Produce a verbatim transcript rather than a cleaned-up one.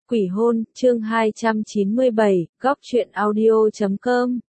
Quỷ hôn, chương hai trăm chín mươi bảy, góc truyện audio chấm com